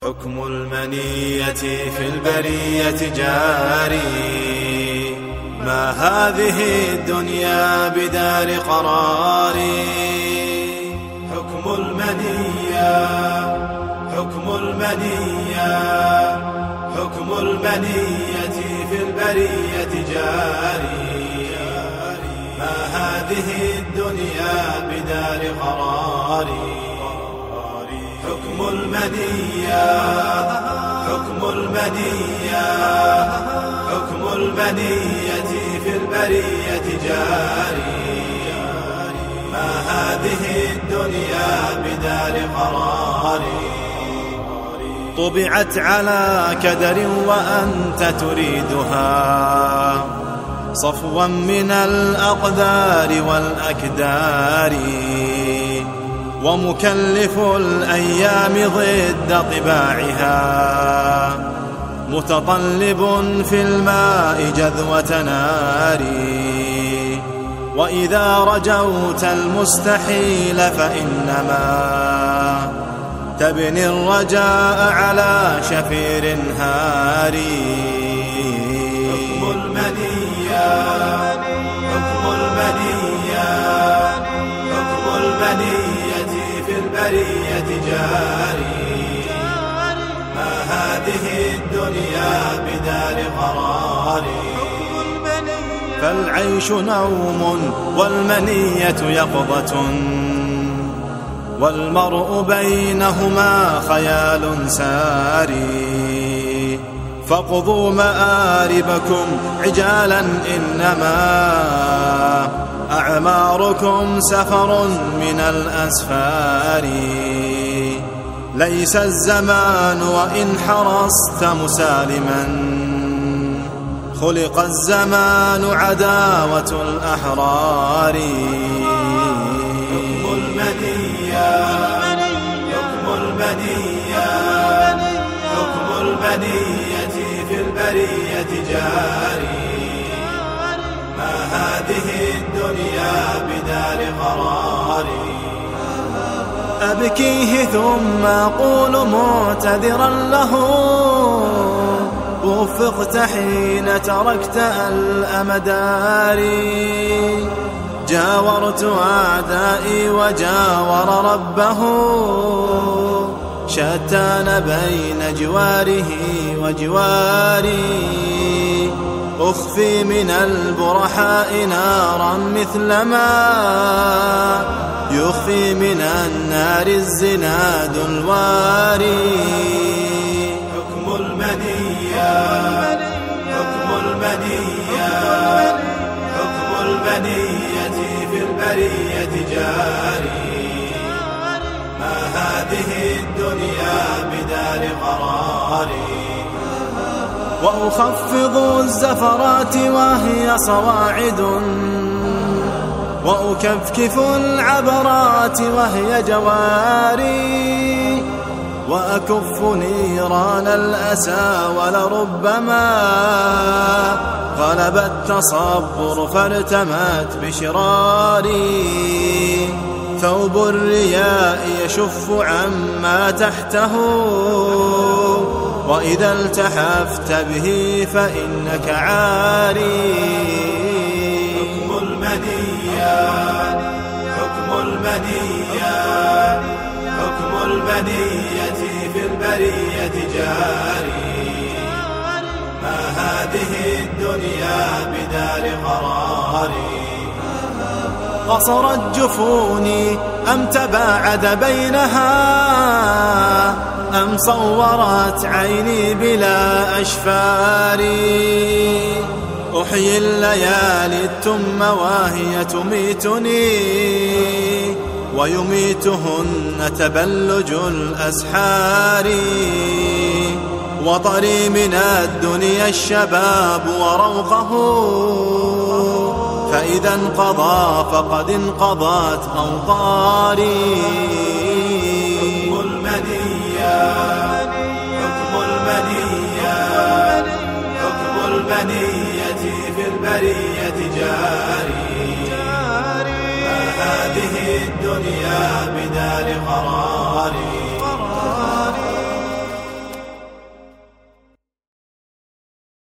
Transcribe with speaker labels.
Speaker 1: حكم المنية في البرية جاري، ما هذه الدنيا بدار قرار. حكم المنية حكم المنية حكم المنية في البرية جاري، ما هذه الدنيا بدار قرار. حكم المنية حكم المنية حكم المنية في البرية جاري، ما هذه الدنيا بدار قرار. طبعت على كدر وأنت تريدها، صفوا من الأقدار والأكدار، ومكلف الأيام ضد طباعها، متطلب في الماء جذوة نار. وإذا رجوت المستحيل فإنما تبني الرجاء على شفير هاري. حكم المنية حكم المنية حكم المنية في البرية جاري، ما هذه الدنيا بدار قرار. فالعيش نوم والمنية يقظة، والمرء بينهما خيال ساري. فاقضوا مآربكم عجالا، إنما أعماركم سفر من الأسفار. ليس الزمان وإن حرصت مسالما، خلق الزمان عداوة الأحرار. حكم المنية حكم المنية حكم المنية في البرية جاري، ما هذه الدنيا بدار قرار. أبكيه ثم أقول معتذرا له، وفقت حين تركت الأمدار. جاورت أعدائي وجاور ربه، شتان بين جواره وجواري. أخفي من البرحاء نارا مثلما يخفي من النار الزناد الواري. حكم المنية حكم المنية حكم المنية في البرية جاري، ما هذه الدنيا بدار قرار. وأخفض الزفرات وهي صواعد، وأكفكف العبرات وهي جواري. وأكف نيران الأسى ولربما غلب التصبر فارتمت بشراري. ثوب الرياء يشف عما تحته، وإذا التحفت به فإنك عاري. حكم المنية حكم المنية حكم المنية في البرية جاري، ما هذه الدنيا بدار قرار. قصرت جفوني أم تباعد بينها، أم صورت عيني بلا أشفار. أحيي الليالي التم وهي تميتني، ويميتهن تبلج الأسحار. وطري من الدنيا الشباب وروقه، فإذا انقضى فقد انقضت أوطاري. حكم المنية حكم المنية حكم المنية في البرية جاري، ما هذه الدنيا بدار قرار.